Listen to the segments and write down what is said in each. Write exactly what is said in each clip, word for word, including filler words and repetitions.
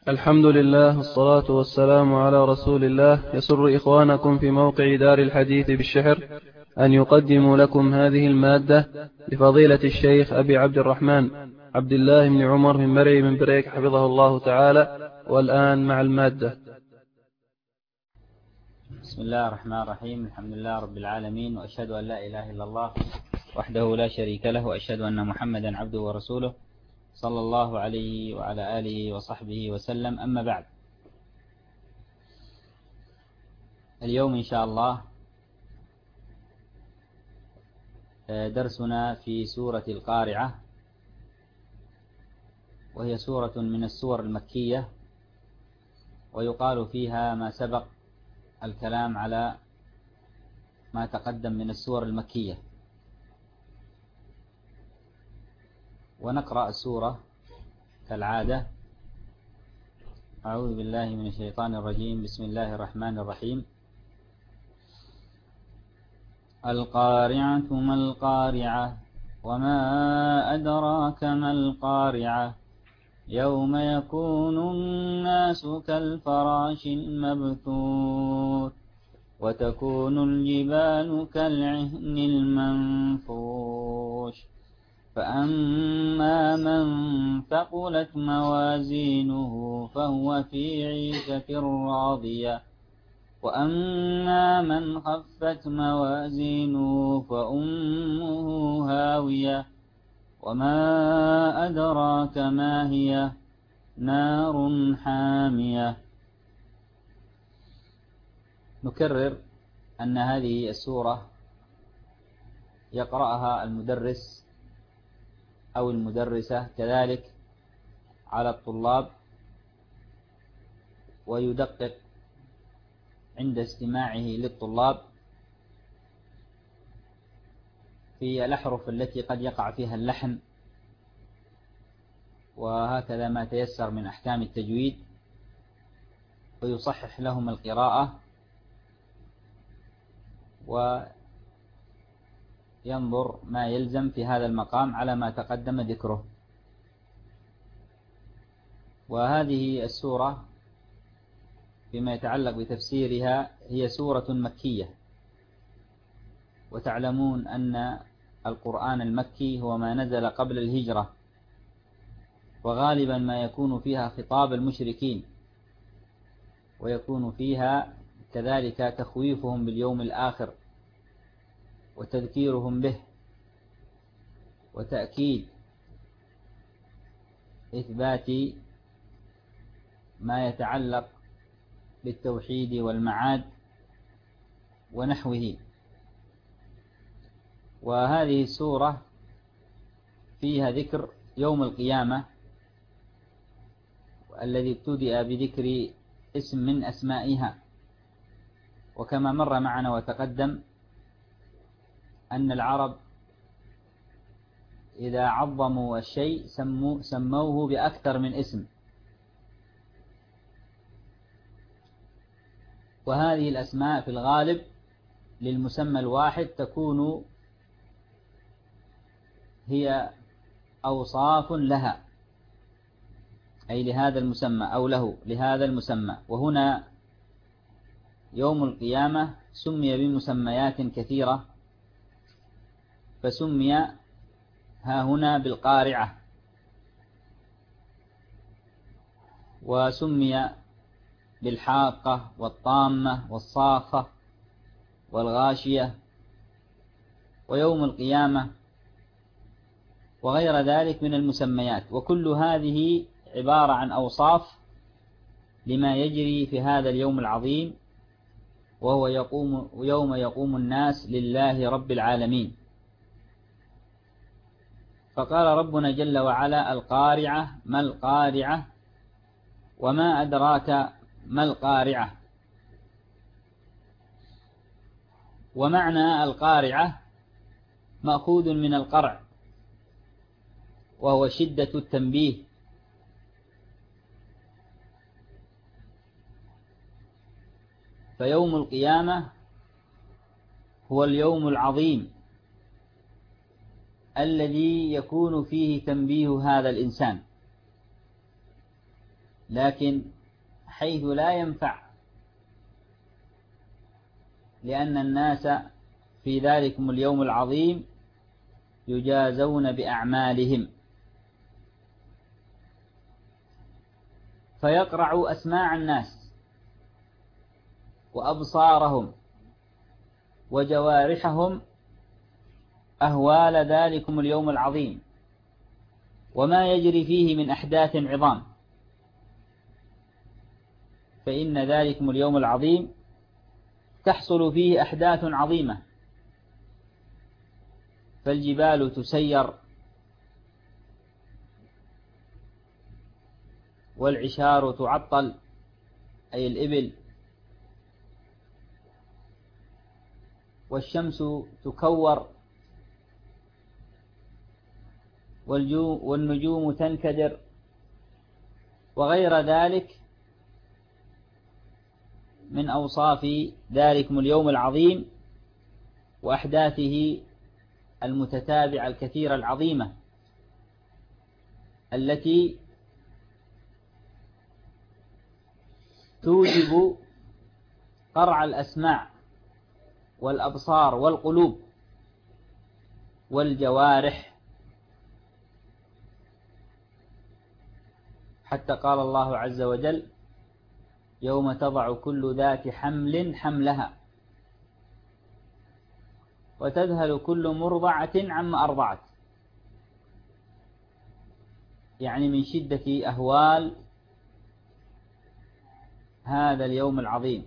الحمد لله والصلاة والسلام على رسول الله. يسر إخوانكم في موقع دار الحديث بالشحر أن يقدموا لكم هذه المادة لفضيلة الشيخ أبي عبد الرحمن عبد الله بن عمر من مرعي من بريك حفظه الله تعالى. والآن مع المادة. بسم الله الرحمن الرحيم. الحمد لله رب العالمين، وأشهد أن لا إله إلا الله وحده لا شريك له، وأشهد أن محمدا عبده ورسوله صلى الله عليه وعلى آله وصحبه وسلم. أما بعد، اليوم إن شاء الله درسنا في سورة القارعة، وهي سورة من السور المكية، ويقال فيها ما سبق الكلام على ما تقدم من السور المكية. ونقرأ السورة كالعادة. أعوذ بالله من الشيطان الرجيم. بسم الله الرحمن الرحيم. القارعة ما القارعة، وما أدراك ما القارعة، يوم يكون الناس كالفراش المبثوث، وتكون الجبال كالعهن المنفوش، فأما من ثقلت موازينه فهو في عيشة راضية، وأما من خفت موازينه فأمه هاوية، وما أدراك ما هي، نار حامية. نكرر أن هذه السورة يقرأها المدرس أو المدرسة كذلك على الطلاب، ويدقق عند استماعه للطلاب في الأحرف التي قد يقع فيها اللحن، وهكذا ما تيسر من أحكام التجويد، ويصحح لهم القراءة، وينظر ما يلزم في هذا المقام على ما تقدم ذكره. وهذه السورة فيما يتعلق بتفسيرها هي سورة مكية، وتعلمون أن القرآن المكي هو ما نزل قبل الهجرة، وغالبا ما يكون فيها خطاب المشركين، ويكون فيها كذلك تخويفهم باليوم الآخر وتذكيرهم به، وتأكيد إثبات ما يتعلق بالتوحيد والمعاد ونحوه. وهذه السورة فيها ذكر يوم القيامة الذي ابتدأ بذكر اسم من أسمائها. وكما مر معنا وتقدم أن العرب إذا عظموا الشيء سموه, سموه بأكثر من اسم، وهذه الأسماء في الغالب للمسمى الواحد تكون هي أوصاف لها، أي لهذا المسمى أو له لهذا المسمى. وهنا يوم القيامة سمي بمسميات كثيرة، فسمي ها هنا بالقارعة، وسمي بالحاقة والطامة والصاخة والغاشية ويوم القيامة وغير ذلك من المسميات. وكل هذه عبارة عن أوصاف لما يجري في هذا اليوم العظيم، وهو يقوم يوم يقوم الناس لله رب العالمين. فقال ربنا جل وعلا: القارعة ما القارعة، وما أدراك ما القارعة. ومعنى القارعة مأخوذ من القرع، وهو شدة التنبيه، فيوم القيامة هو اليوم العظيم الذي يكون فيه تنبيه هذا الإنسان، لكن حيث لا ينفع، لأن الناس في ذلكم اليوم العظيم يجازون بأعمالهم، فيقرع أسماع الناس وأبصارهم وجوارحهم أهوال ذلكم اليوم العظيم وما يجري فيه من أحداث عظام. فإن ذلكم اليوم العظيم تحصل فيه أحداث عظيمة، فالجبال تسير، والعشار تعطل أي الإبل، والشمس تكور، والنجوم تنكدر، وغير ذلك من أوصاف ذلكم اليوم العظيم وأحداثه المتتابعة الكثيرة العظيمة التي توجب قرع الأسماع والأبصار والقلوب والجوارح، حتى قال الله عز وجل: يوم تضع كل ذات حمل حملها وتذهل كل مرضعة عما أرضعت، يعني من شدة أهوال هذا اليوم العظيم.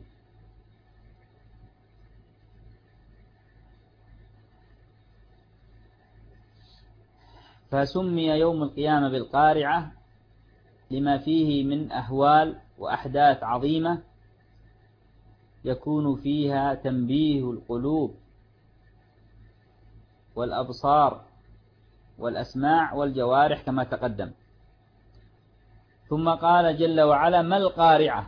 فسمي يوم القيامة بالقارعة لما فيه من أهوال وأحداث عظيمة يكون فيها تنبيه القلوب والأبصار والأسماع والجوارح كما تقدم. ثم قال جل وعلا: ما القارعة؟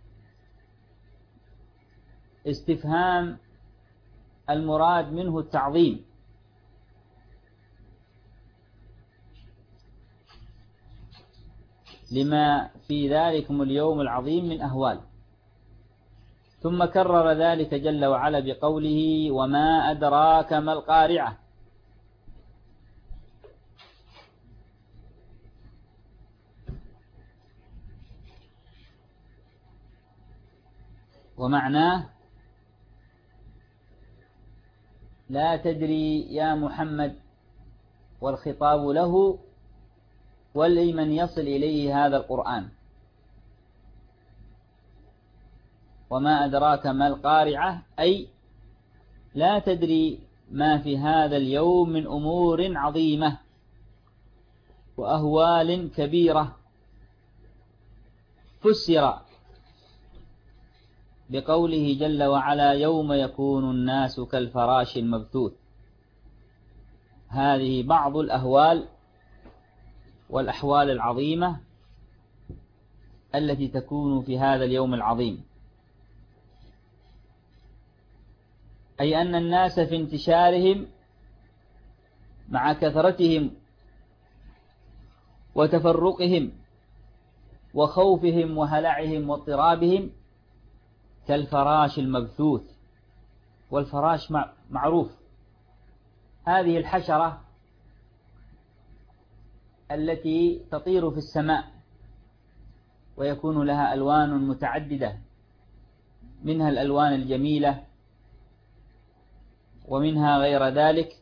استفهام المراد منه التعظيم، لما في ذلكم اليوم العظيم من أهوال. ثم كرر ذلك جل وعلا بقوله: وما أدراك ما القارعة. ومعناه: لا تدري يا محمد، والخطاب له ولمن يصل إليه هذا القرآن. وما أدراك ما القارعة، أي لا تدري ما في هذا اليوم من أمور عظيمة وأهوال كبيرة. فسر بقوله جل وعلا: يوم يكون الناس كالفراش المبثوث. هذه بعض الأهوال والأحوال العظيمة التي تكون في هذا اليوم العظيم، أي أن الناس في انتشارهم مع كثرتهم وتفرقهم وخوفهم وهلعهم واضطرابهم كالفراش المبثوث. والفراش معروف، هذه الحشرة التي تطير في السماء ويكون لها ألوان متعددة، منها الألوان الجميلة ومنها غير ذلك.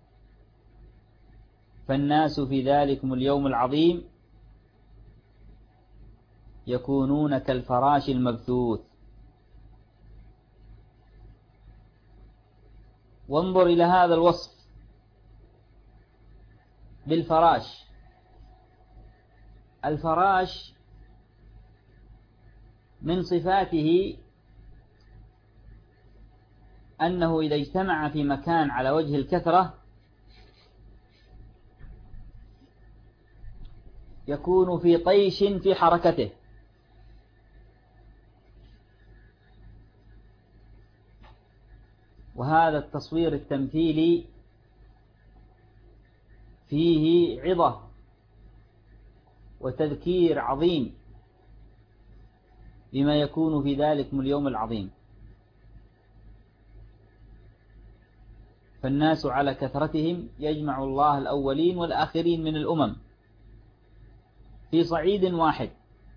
فالناس في ذلكم اليوم العظيم يكونون كالفراش المبثوث. وانظر إلى هذا الوصف بالفراش. الفراش من صفاته أنه إذا اجتمع في مكان على وجه الكثرة يكون في طيش في حركته، وهذا التصوير التمثيلي فيه عظة وتذكير عظيم بما يكون في ذلك اليوم العظيم. فالناس على كثرتهم يجمع الله الأولين والآخرين من الأمم في صعيد واحد.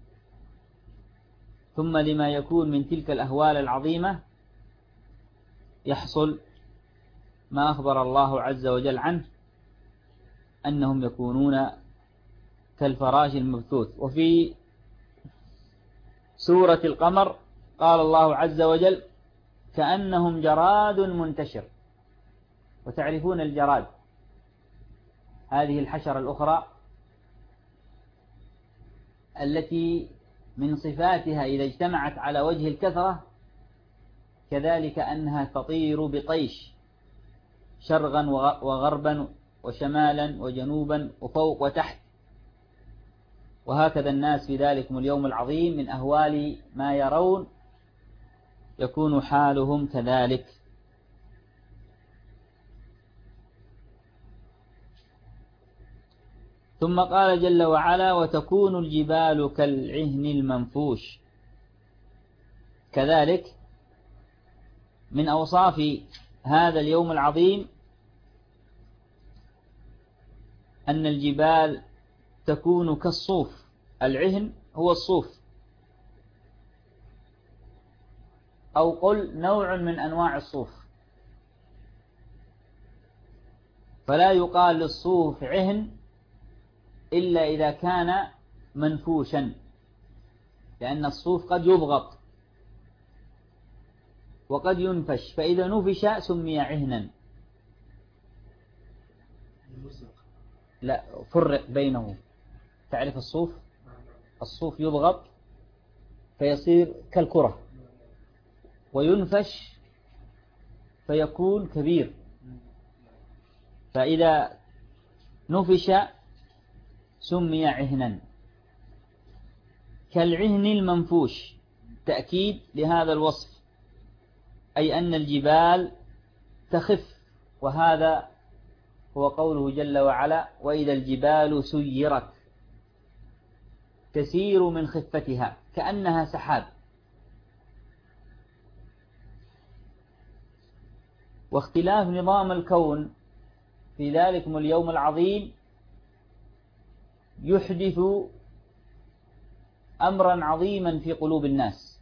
ثم لما يكون من تلك الأهوال العظيمة يحصل ما أخبر الله عز وجل عنه أنهم يكونون كالفراش المبثوث. وفي سورة القمر قال الله عز وجل كأنهم جراد منتشر. وتعرفون الجراد هذه الحشرة الأخرى التي من صفاتها إذا اجتمعت على وجه الكثرة كذلك أنها تطير بطيش شرقا وغربا وشمالا وجنوبا وفوق وتحت. وهكذا الناس في ذلك اليوم العظيم من أهوال ما يرون يكون حالهم كذلك. ثم قال جل وعلا وتكون الجبال كالعهن المنفوش. كذلك من أوصاف هذا اليوم العظيم أن الجبال تكون كالصوف. العهن هو الصوف، أو قل نوع من أنواع الصوف. فلا يقال للصوف عهن إلا إذا كان منفوشا، لأن الصوف قد يبغط وقد ينفش، فإذا نفش سمي عهنا. لا، فرق بينه. تعرف الصوف؟ الصوف يضغط فيصير كالكرة، وينفش فيكون كبير. فإذا نفش سمي عهنا كالعهن المنفوش، تأكيد لهذا الوصف، أي أن الجبال تخف. وهذا هو قوله جل وعلا وإذا الجبال سيرت تسير من خفتها كأنها سحاب. واختلاف نظام الكون في ذلك اليوم العظيم يحدث أمرا عظيما في قلوب الناس.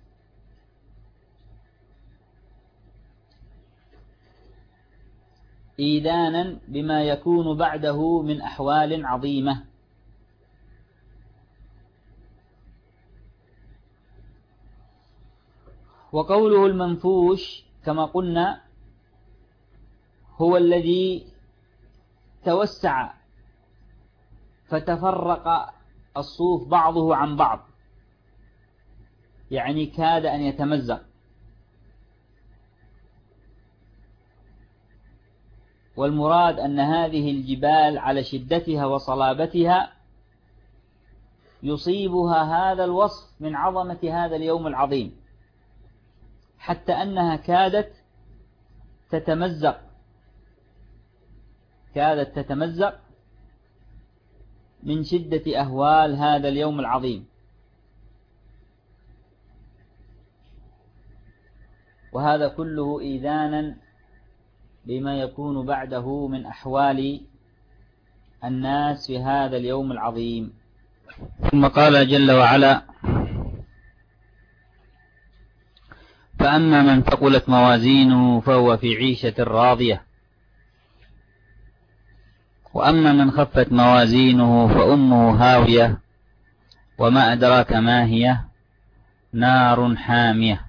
إيذانا بما يكون بعده من أحوال عظيمة. وقوله المنفوش كما قلنا هو الذي توسع فتفرق الصوف بعضه عن بعض، يعني كاد أن يتمزق. والمراد أن هذه الجبال على شدتها وصلابتها يصيبها هذا الوصف من عظمة هذا اليوم العظيم، حتى أنها كادت تتمزق كادت تتمزق من شدة أهوال هذا اليوم العظيم. وهذا كله إيذانا بما يكون بعده من أحوال الناس في هذا اليوم العظيم. ثم قال جل وعلا فأما من ثقلت موازينه فهو في عيشة راضية وأما من خفت موازينه فأمه هاوية وما أدراك ما هي نار حامية.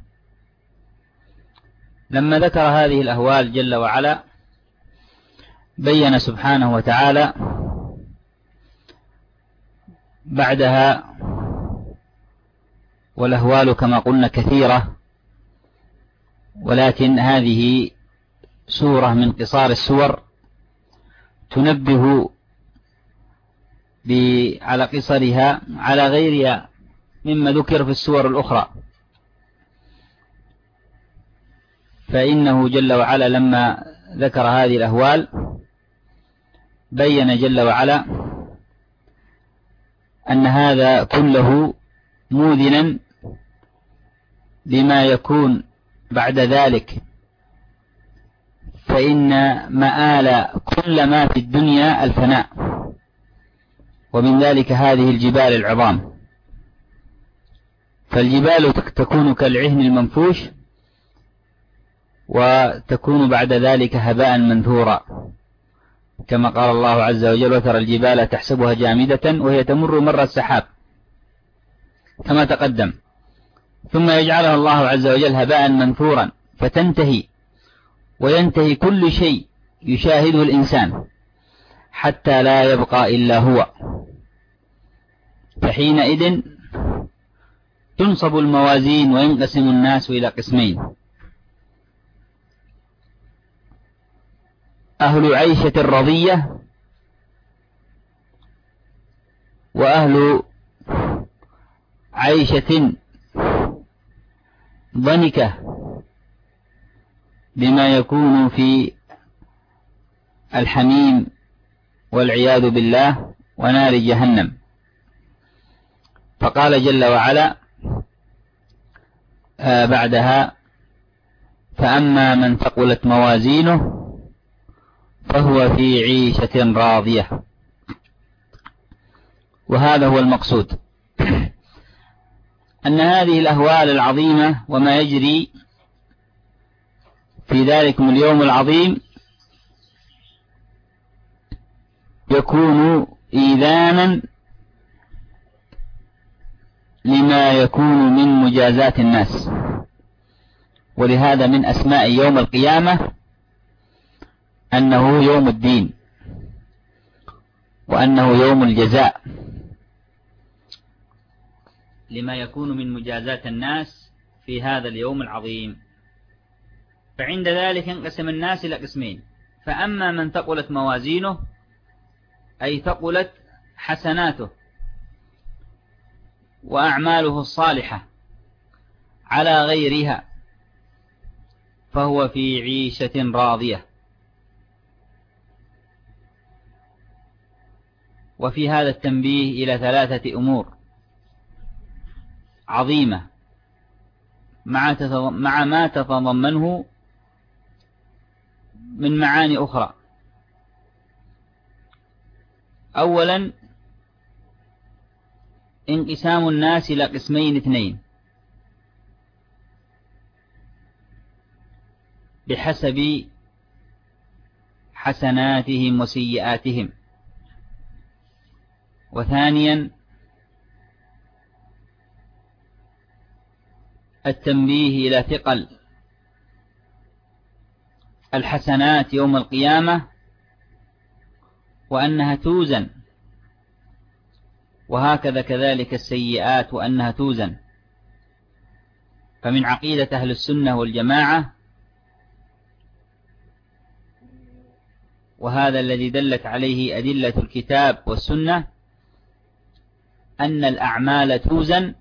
لما ذكر هذه الأهوال جل وعلا بين سبحانه وتعالى بعدها، والأهوال كما قلنا كثيرة، ولكن هذه سورة من قصار السور تنبه على قصرها على غيرها مما ذكر في السور الأخرى. فإنه جل وعلا لما ذكر هذه الأهوال بين جل وعلا أن هذا كله موذنا لما يكون بعد ذلك، فإن مآل كل ما في الدنيا الفناء، ومن ذلك هذه الجبال العظام. فالجبال تكون كالعهن المنفوش، وتكون بعد ذلك هباء منثورا، كما قال الله عز وجل: وترى الجبال تحسبها جامدة وهي تمر مر السحاب، كما تقدم، ثم يجعلها الله عز وجل هباء منثورا، فتنتهي وينتهي كل شيء يشاهده الإنسان حتى لا يبقى إلا هو. فحينئذ تنصب الموازين وينقسم الناس إلى قسمين: أهل عيشة رضية، وأهل عيشة ضنكة بما يكون في الحميم والعياذ بالله ونار جهنم. فقال جل وعلا آه بعدها: فأما من ثقلت موازينه فهو في عيشة راضية. وهذا هو المقصود، أن هذه الأهوال العظيمة وما يجري في ذلكم اليوم العظيم يكون إيذانا لما يكون من مجازات الناس. ولهذا من أسماء يوم القيامة أنه يوم الدين، وأنه يوم الجزاء، لما يكون من مجازات الناس في هذا اليوم العظيم. فعند ذلك انقسم الناس إلى قسمين: فأما من ثقلت موازينه، أي ثقلت حسناته وأعماله الصالحة على غيرها، فهو في عيشة راضية. وفي هذا التنبيه إلى ثلاثة أمور عظيمة مع ما تتضمنه من معاني أخرى. أولا، انقسام الناس إلى قسمين اثنين بحسب حسناتهم وسيئاتهم. وثانيا، التنبيه إلى ثقل الحسنات يوم القيامة، وأنها توزن، وهكذا كذلك السيئات وأنها توزن. فمن عقيدة أهل السنة والجماعة، وهذا الذي دلت عليه أدلة الكتاب والسنة، أن الأعمال توزن،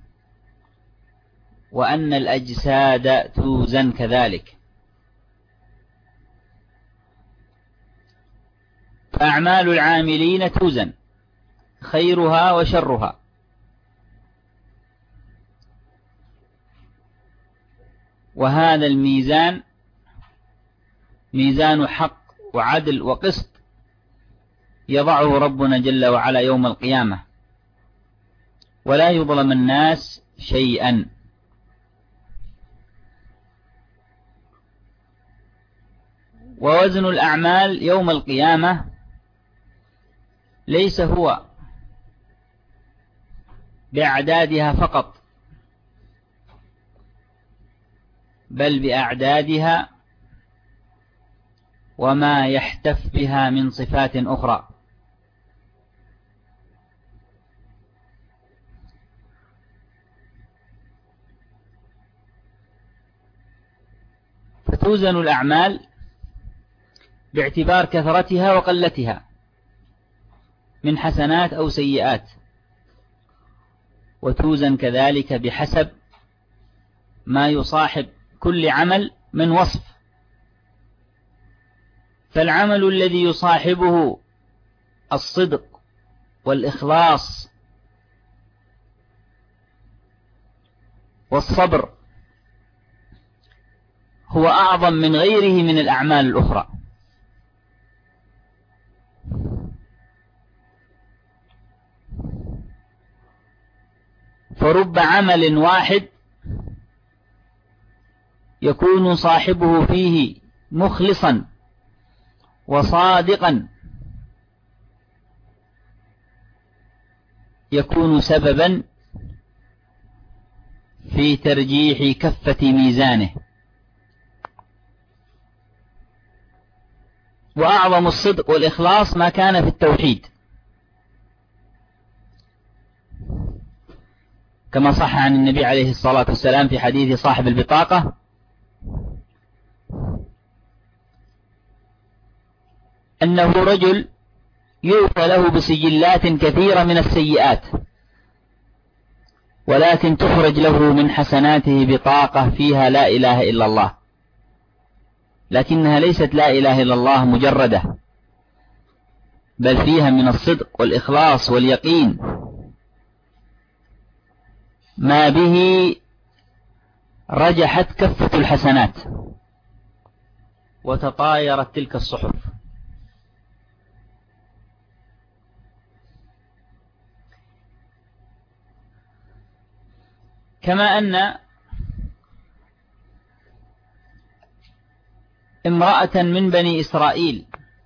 وأن الأجساد توزن كذلك. فأعمال العاملين توزن، خيرها وشرها، وهذا الميزان ميزان حق وعدل وقسط يضعه ربنا جل وعلا يوم القيامة، ولا يظلم الناس شيئا. ووزن الأعمال يوم القيامة ليس هو بأعدادها فقط، بل بأعدادها وما يحتف بها من صفات أخرى. فتوزن الأعمال باعتبار كثرتها وقلتها من حسنات أو سيئات، وتوزن كذلك بحسب ما يصاحب كل عمل من وصف. فالعمل الذي يصاحبه الصدق والإخلاص والصبر هو أعظم من غيره من الأعمال الأخرى. فرب عمل واحد يكون صاحبه فيه مخلصا وصادقا يكون سببا في ترجيح كفة ميزانه. وأعظم الصدق والإخلاص ما كان في التوحيد، كما صح عن النبي عليه الصلاة والسلام في حديث صاحب البطاقة: أنه رجل يؤتى له بسجلات كثيرة من السيئات، ولكن تخرج له من حسناته بطاقة فيها لا إله إلا الله، لكنها ليست لا إله إلا الله مجردة، بل فيها من الصدق والإخلاص واليقين ما به رجحت كفة الحسنات وتطايرت تلك الصحف. كما أن امرأة من بني إسرائيل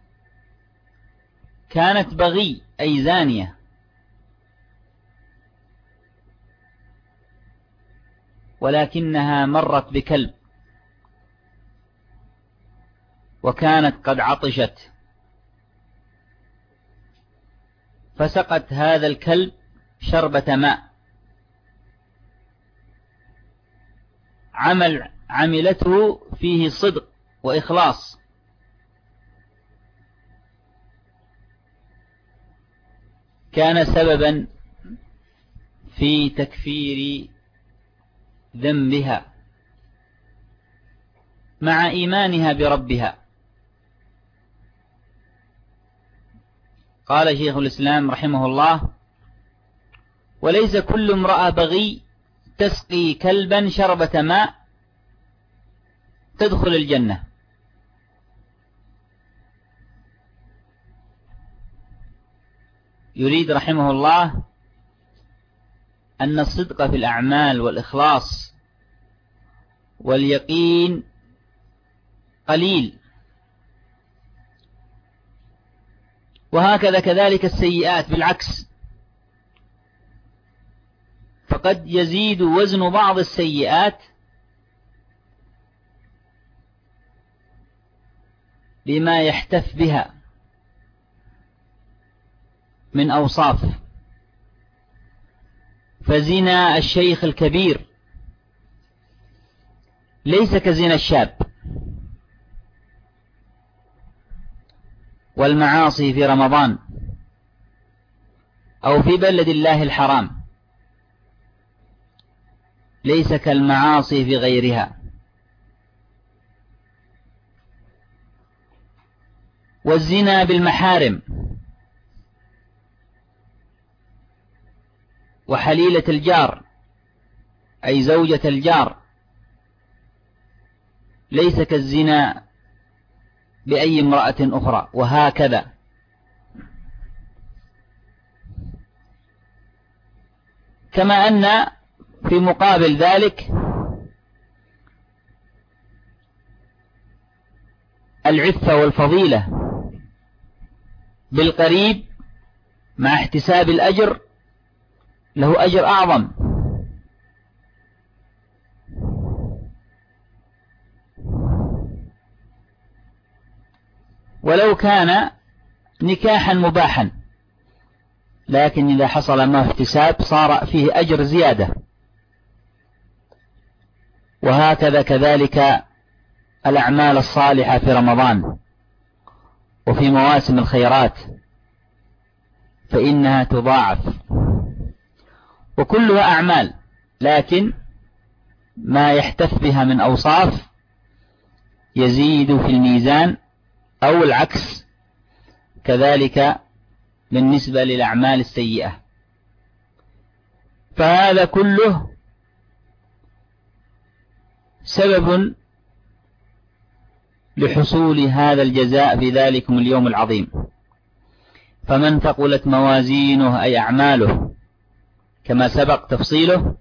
كانت بغي أي زانية، ولكنها مرت بكلب وكانت قد عطشت، فسقت هذا الكلب شربة ماء. عمل عملته فيه صدق وإخلاص، كان سببا في تكفير ذنبها مع إيمانها بربها. قال شيخ الإسلام رحمه الله: وليس كل امرأة بغي تسقي كلبا شربة ماء تدخل الجنة. يريد رحمه الله أن الصدق في الأعمال والإخلاص واليقين قليل، وهكذا كذلك السيئات بالعكس، فقد يزيد وزن بعض السيئات بما يحتف بها من أوصاف. فزنا الشيخ الكبير ليس كزنا الشاب، والمعاصي في رمضان أو في بلد الله الحرام ليس كالمعاصي في غيرها. والزنا بالمحارم وحليلة الجار أي زوجة الجار ليس كالزنا بأي امرأة أخرى، وهكذا. كما أن في مقابل ذلك العفة والفضيلة بالقريب مع احتساب الأجر له أجر أعظم. ولو كان نكاحا مباحا، لكن إذا حصل ما احتساب صار فيه أجر زيادة. وهكذا كذلك الأعمال الصالحة في رمضان وفي مواسم الخيرات فإنها تضاعف، وكلها أعمال، لكن ما يحتف بها من أوصاف يزيد في الميزان، أو العكس كذلك بالنسبة للأعمال السيئة. فهذا كله سبب لحصول هذا الجزاء في ذلكم اليوم العظيم. فمن ثقلت موازينه أي أعماله كما سبق تفصيله،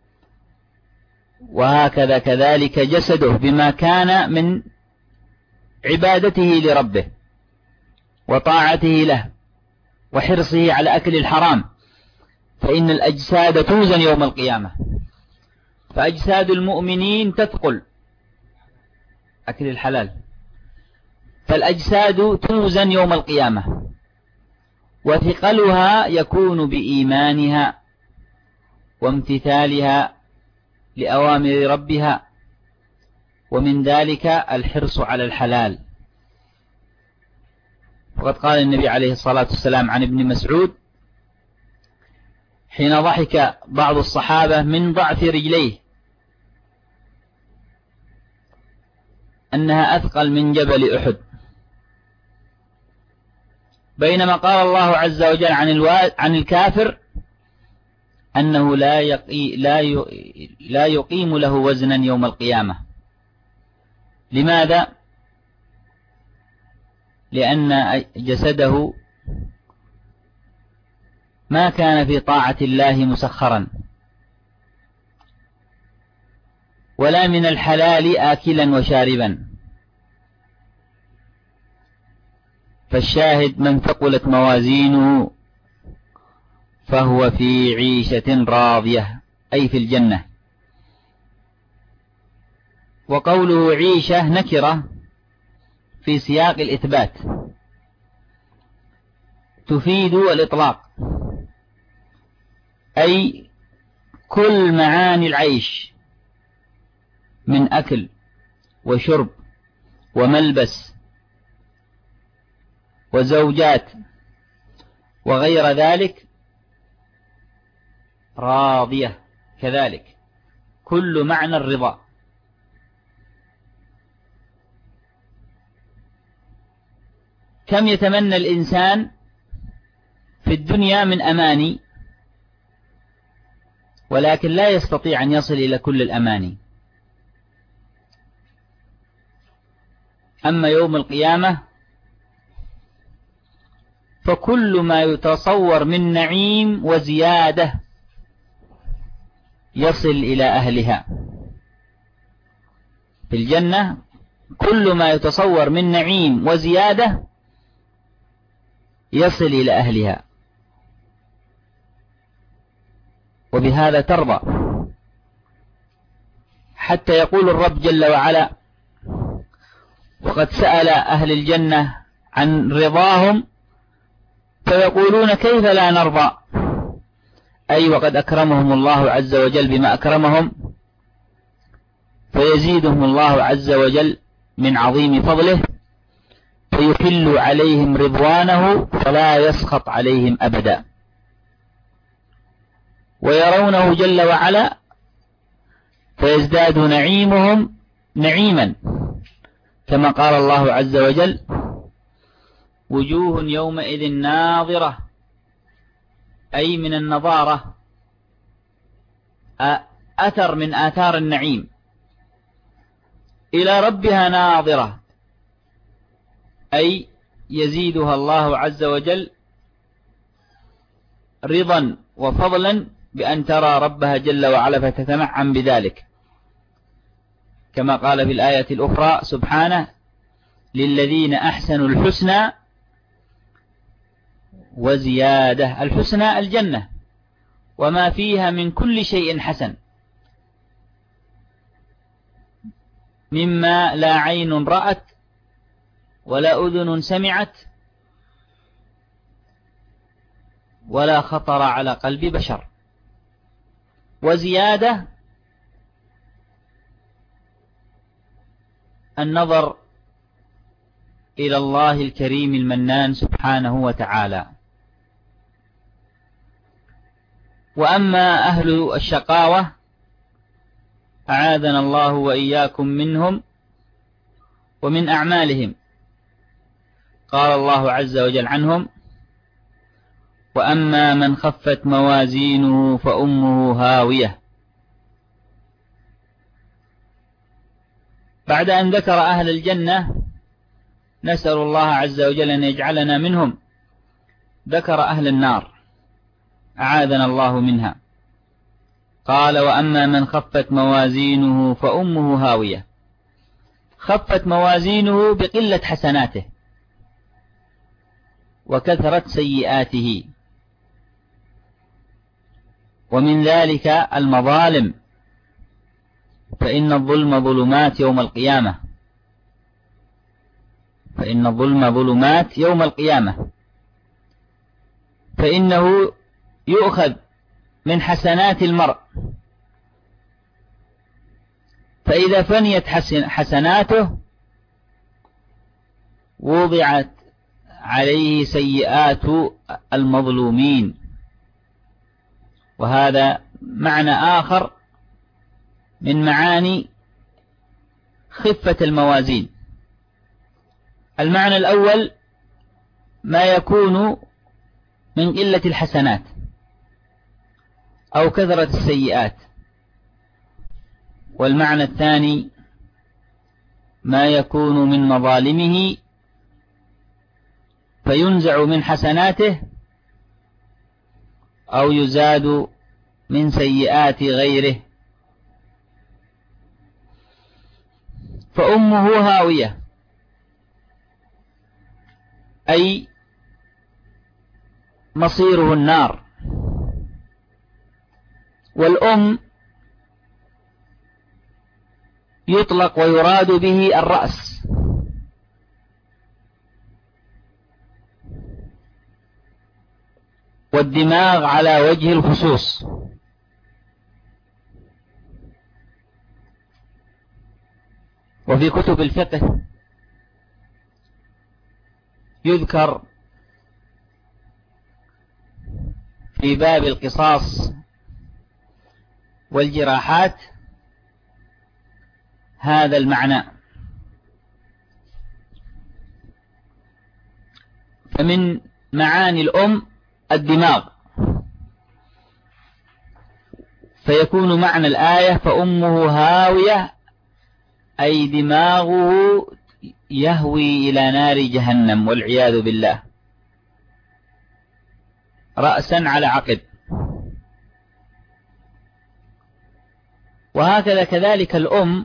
وهكذا كذلك جسده بما كان من عبادته لربه وطاعته له وحرصه على أكل الحرام، فإن الأجساد توزن يوم القيامة. فأجساد المؤمنين تثقل أكل الحلال، فالأجساد توزن يوم القيامة، وثقلها يكون بإيمانها وامتثالها لأوامر ربها، ومن ذلك الحرص على الحلال. وقد قال النبي عليه الصلاة والسلام عن ابن مسعود حين ضحك بعض الصحابة من ضعف رجليه أنها أثقل من جبل أحد، بينما قال الله عز وجل عن الوا... عن الكافر أنه لا يقي... لا ي... لا يقيم له وزنا يوم القيامة. لماذا؟ لأن جسده ما كان في طاعة الله مسخرا، ولا من الحلال آكلا وشاربا. فالشاهد من ثقلت موازينه فهو في عيشة راضية، أي في الجنة. وقوله عيشة نكرة في سياق الإثبات تفيد الإطلاق، أي كل معاني العيش من أكل وشرب وملبس وزوجات وغير ذلك راضية كذلك، كل معنى الرضا. كم يتمنى الإنسان في الدنيا من أماني، ولكن لا يستطيع أن يصل إلى كل الأماني. أما يوم القيامة فكل ما يتصور من نعيم وزيادة يصل إلى أهلها. في الجنة كل ما يتصور من نعيم وزيادة يصل إلى أهلها، وبهذا ترضى. حتى يقول الرب جل وعلا: وقد سأل أهل الجنة عن رضاهم فيقولون كيف لا نرضى، أي وقد أكرمهم الله عز وجل بما أكرمهم، فيزيدهم الله عز وجل من عظيم فضله فيحل عليهم رضوانه فلا يسخط عليهم أبدا، ويرونه جل وعلا فيزداد نعيمهم نعيما، كما قال الله عز وجل: وجوه يومئذ ناظرة، أي من النظارة، أثر من آثار النعيم، إلى ربها ناظرة، أي يزيدها الله عز وجل رضا وفضلا بأن ترى ربها جل وعلا فتتنعم بذلك، كما قال في الآية الأخرى سبحانه: للذين أحسنوا الحسنى وزيادة. الحسنى الجنة وما فيها من كل شيء حسن، مما لا عين رأت ولا أذن سمعت ولا خطر على قلب بشر. وزيادة النظر إلى الله الكريم المنان سبحانه وتعالى. وأما أهل الشقاوة أعاذنا الله وإياكم منهم ومن أعمالهم، قال الله عز وجل عنهم: وأما من خفت موازينه فأمه هاوية. بعد أن ذكر أهل الجنة نسأل الله عز وجل أن يجعلنا منهم. ذكر أهل النار أعاذنا الله منها، قال: وأما من خفت موازينه فأمه هاوية. خفت موازينه بقلة حسناته وكثرت سيئاته، ومن ذلك المظالم، فإن الظلم ظلمات يوم القيامة فإن الظلم ظلمات يوم القيامة فإنه يؤخذ من حسنات المرء، فإذا فنيت حسناته وضعت عليه سيئات المظلومين. وهذا معنى آخر من معاني خفة الموازين. المعنى الأول ما يكون من قلة الحسنات أو كثرة السيئات، والمعنى الثاني ما يكون من مظالمه فينزع من حسناته أو يزاد من سيئات غيره. فأمه هاوية، أي مصيره النار. والأم يطلق ويراد به الرأس، والدماغ على وجه الخصوص. وفي كتب الفقه يذكر في باب القصاص والجراحات هذا المعنى. فمن معاني الأم الدماغ، فيكون معنى الآية فأمه هاوية، أي دماغه يهوي إلى نار جهنم والعياذ بالله، رأسا على عقب. وهكذا كذلك الأم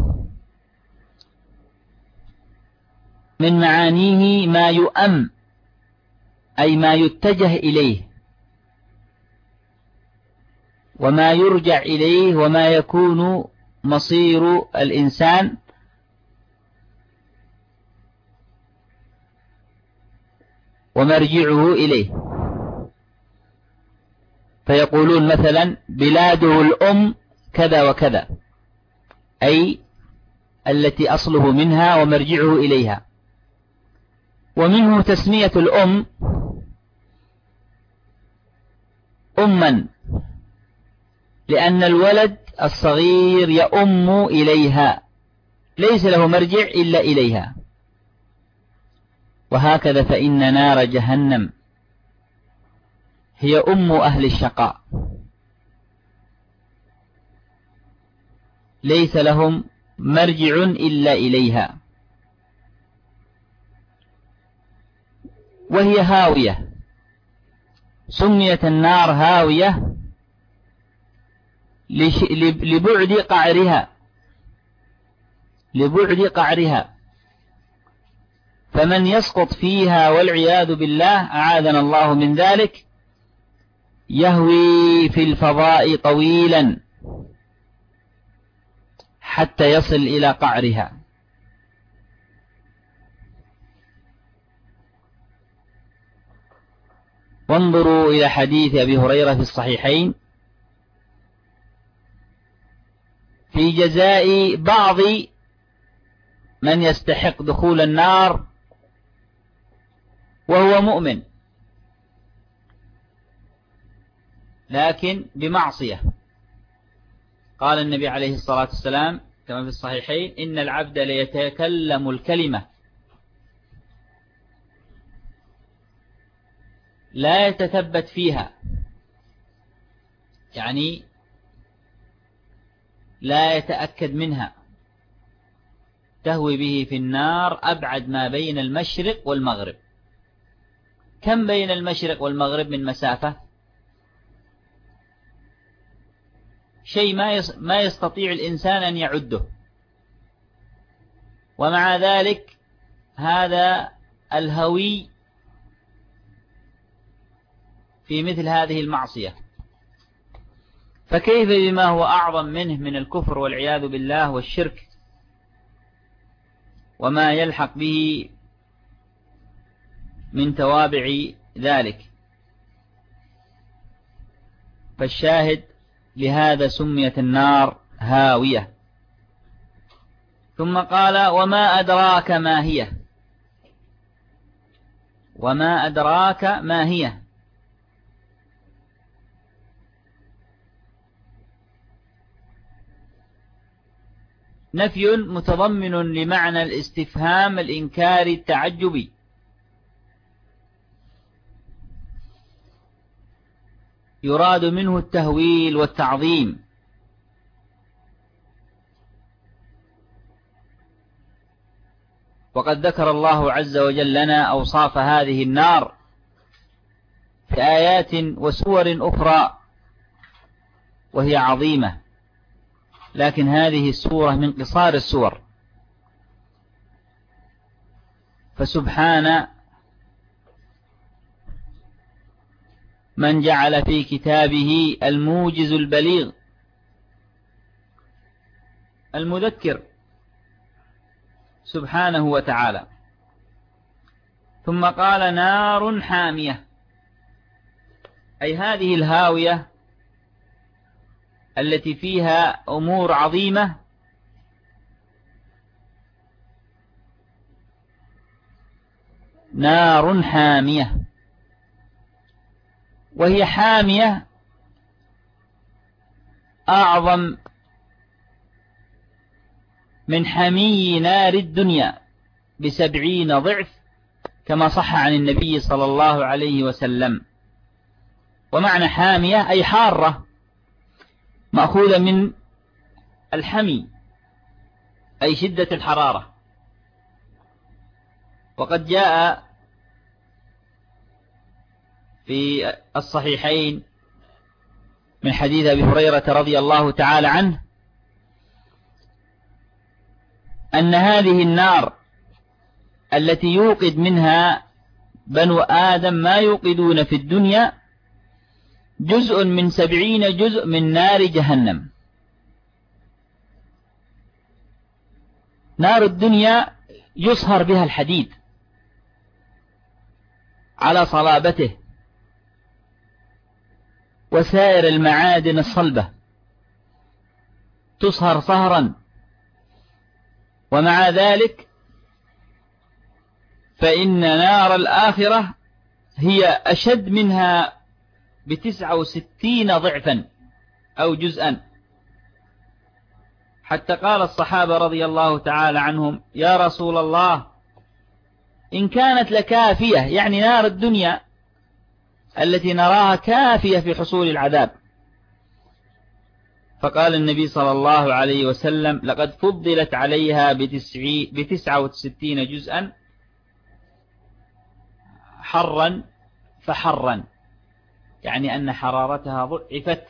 من معانيه ما يؤم، أي ما يتجه إليه وما يرجع إليه وما يكون مصير الإنسان. ومرجعه إليه، فيقولون مثلا بلاده الأم كذا وكذا، أي التي أصله منها ومرجعه إليها. ومنه تسمية الأم أما، لأن الولد الصغير يؤم إليها، ليس له مرجع إلا إليها. وهكذا فإن نار جهنم هي أم أهل الشقاء، ليس لهم مرجع إلا إليها، وهي هاوية. سميت النار هاوية لبعد قعرها لبعد قعرها فمن يسقط فيها والعياذ بالله أعاذنا الله من ذلك يهوي في الفضاء طويلا حتى يصل إلى قعرها. وانظروا إلى حديث أبي هريرة في الصحيحين في جزاء بعض من يستحق دخول النار وهو مؤمن لكن بمعصية. قال النبي عليه الصلاة والسلام كما في الصحيحين: إن العبد ليتكلم الكلمة لا يتثبت فيها، يعني لا يتأكد منها، تهوي به في النار أبعد ما بين المشرق والمغرب. كم بين المشرق والمغرب من مسافة؟ شيء ما يستطيع الإنسان أن يعده. ومع ذلك هذا الهوي في مثل هذه المعصية، فكيف بما هو أعظم منه من الكفر والعياذ بالله والشرك وما يلحق به من توابع ذلك. فالشاهد لهذا سميت النار هاوية. ثم قال وما أدراك ما هي، وما أدراك ما هي. نفي متضمن لمعنى الاستفهام الإنكاري التعجبي، يراد منه التهويل والتعظيم. وقد ذكر الله عز وجل لنا أوصاف هذه النار في آيات وسور أخرى وهي عظيمة، لكن هذه السورة من قصار السور. فسبحان من جعل في كتابه الموجز البليغ المذكر سبحانه وتعالى. ثم قال نار حامية، أي هذه الهاوية التي فيها أمور عظيمة نار حامية. وهي حامية أعظم من حمي نار الدنيا بسبعين ضعف، كما صح عن النبي صلى الله عليه وسلم. ومعنى حامية أي حارة، مأخوذة من الحمي أي شدة الحرارة. وقد جاء في الصحيحين من حديث أبي هريرة رضي الله تعالى عنه أن هذه النار التي يوقد منها بنو آدم ما يوقدون في الدنيا جزء من سبعين جزء من نار جهنم. نار الدنيا يصهر بها الحديد على صلابته وسائر المعادن الصلبة تصهر صهرا، ومع ذلك فإن نار الآخرة هي أشد منها بتسعة وستين ضعفا أو جزءا، حتى قال الصحابة رضي الله تعالى عنهم يا رسول الله إن كانت لكافية، يعني نار الدنيا التي نراها كافية في حصول العذاب. فقال النبي صلى الله عليه وسلم لقد فضلت عليها بتسعة وستين جزءا حرا فحرا، يعني أن حرارتها ضعفت.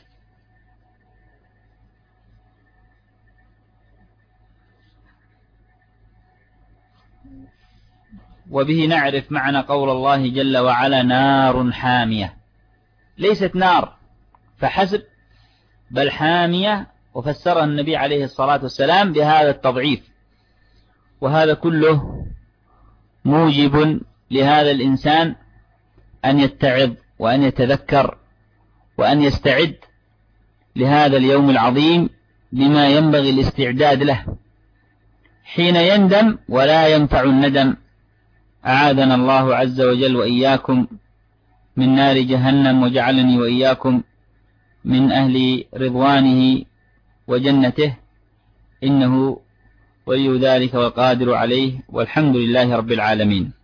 وبه نعرف معنى قول الله جل وعلا نار حامية، ليست نار فحسب بل حامية، وفسرها النبي عليه الصلاة والسلام بهذا التضعيف. وهذا كله موجب لهذا الإنسان أن يتعظ وأن يتذكر وأن يستعد لهذا اليوم العظيم بما ينبغي الاستعداد له حين يندم ولا ينفع الندم. أعاذنا الله عز وجل وإياكم من نار جهنم، وجعلني وإياكم من أهل رضوانه وجنته، إنه ولي ذلك والقادر عليه، والحمد لله رب العالمين.